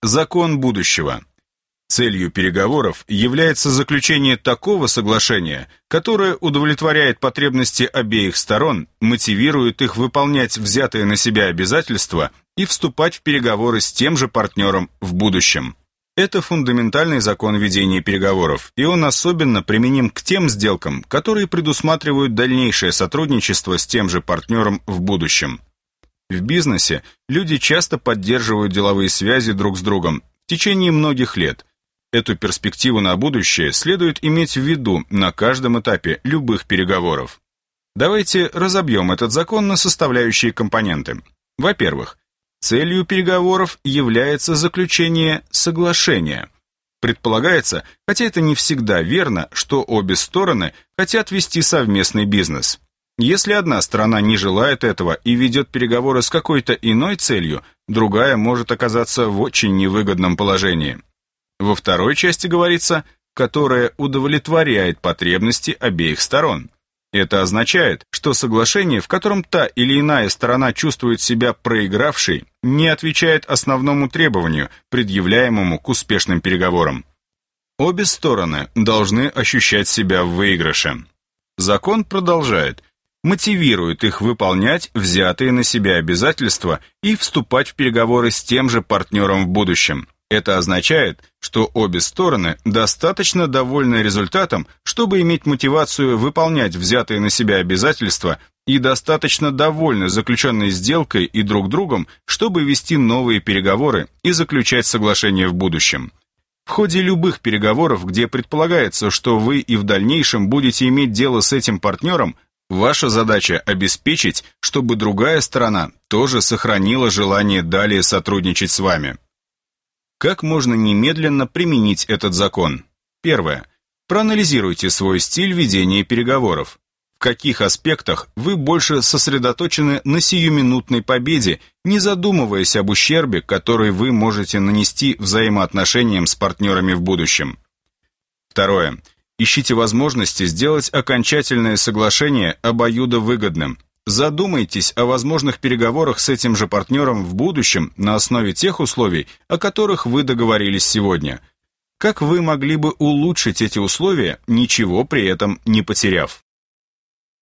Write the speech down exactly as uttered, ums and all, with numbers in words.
Закон будущего. Целью переговоров является заключение такого соглашения, которое удовлетворяет потребности обеих сторон, мотивирует их выполнять взятые на себя обязательства и вступать в переговоры с тем же партнером в будущем. Это фундаментальный закон ведения переговоров, и он особенно применим к тем сделкам, которые предусматривают дальнейшее сотрудничество с тем же партнером в будущем. В бизнесе люди часто поддерживают деловые связи друг с другом в течение многих лет. Эту перспективу на будущее следует иметь в виду на каждом этапе любых переговоров. Давайте разобьем этот закон на составляющие компоненты. Во-первых, целью переговоров является заключение соглашения. Предполагается, хотя это не всегда верно, что обе стороны хотят вести совместный бизнес. Если одна сторона не желает этого и ведет переговоры с какой-то иной целью, другая может оказаться в очень невыгодном положении. Во второй части говорится, которая удовлетворяет потребности обеих сторон. Это означает, что соглашение, в котором та или иная сторона чувствует себя проигравшей, не отвечает основному требованию, предъявляемому к успешным переговорам. Обе стороны должны ощущать себя в выигрыше. Закон продолжает, мотивирует их выполнять взятые на себя обязательства и вступать в переговоры с тем же партнером в будущем. Это означает, что обе стороны достаточно довольны результатом, чтобы иметь мотивацию выполнять взятые на себя обязательства и достаточно довольны заключенной сделкой и друг другом, чтобы вести новые переговоры и заключать соглашения в будущем. В ходе любых переговоров, где предполагается, что вы и в дальнейшем будете иметь дело с этим партнером, ваша задача обеспечить, чтобы другая сторона тоже сохранила желание далее сотрудничать с вами. Как можно немедленно применить этот закон? Первое. Проанализируйте свой стиль ведения переговоров. В каких аспектах вы больше сосредоточены на сиюминутной победе, не задумываясь об ущербе, который вы можете нанести взаимоотношениям с партнерами в будущем? Второе. Ищите возможности сделать окончательное соглашение обоюдовыгодным. Задумайтесь о возможных переговорах с этим же партнером в будущем на основе тех условий, о которых вы договорились сегодня. Как вы могли бы улучшить эти условия, ничего при этом не потеряв?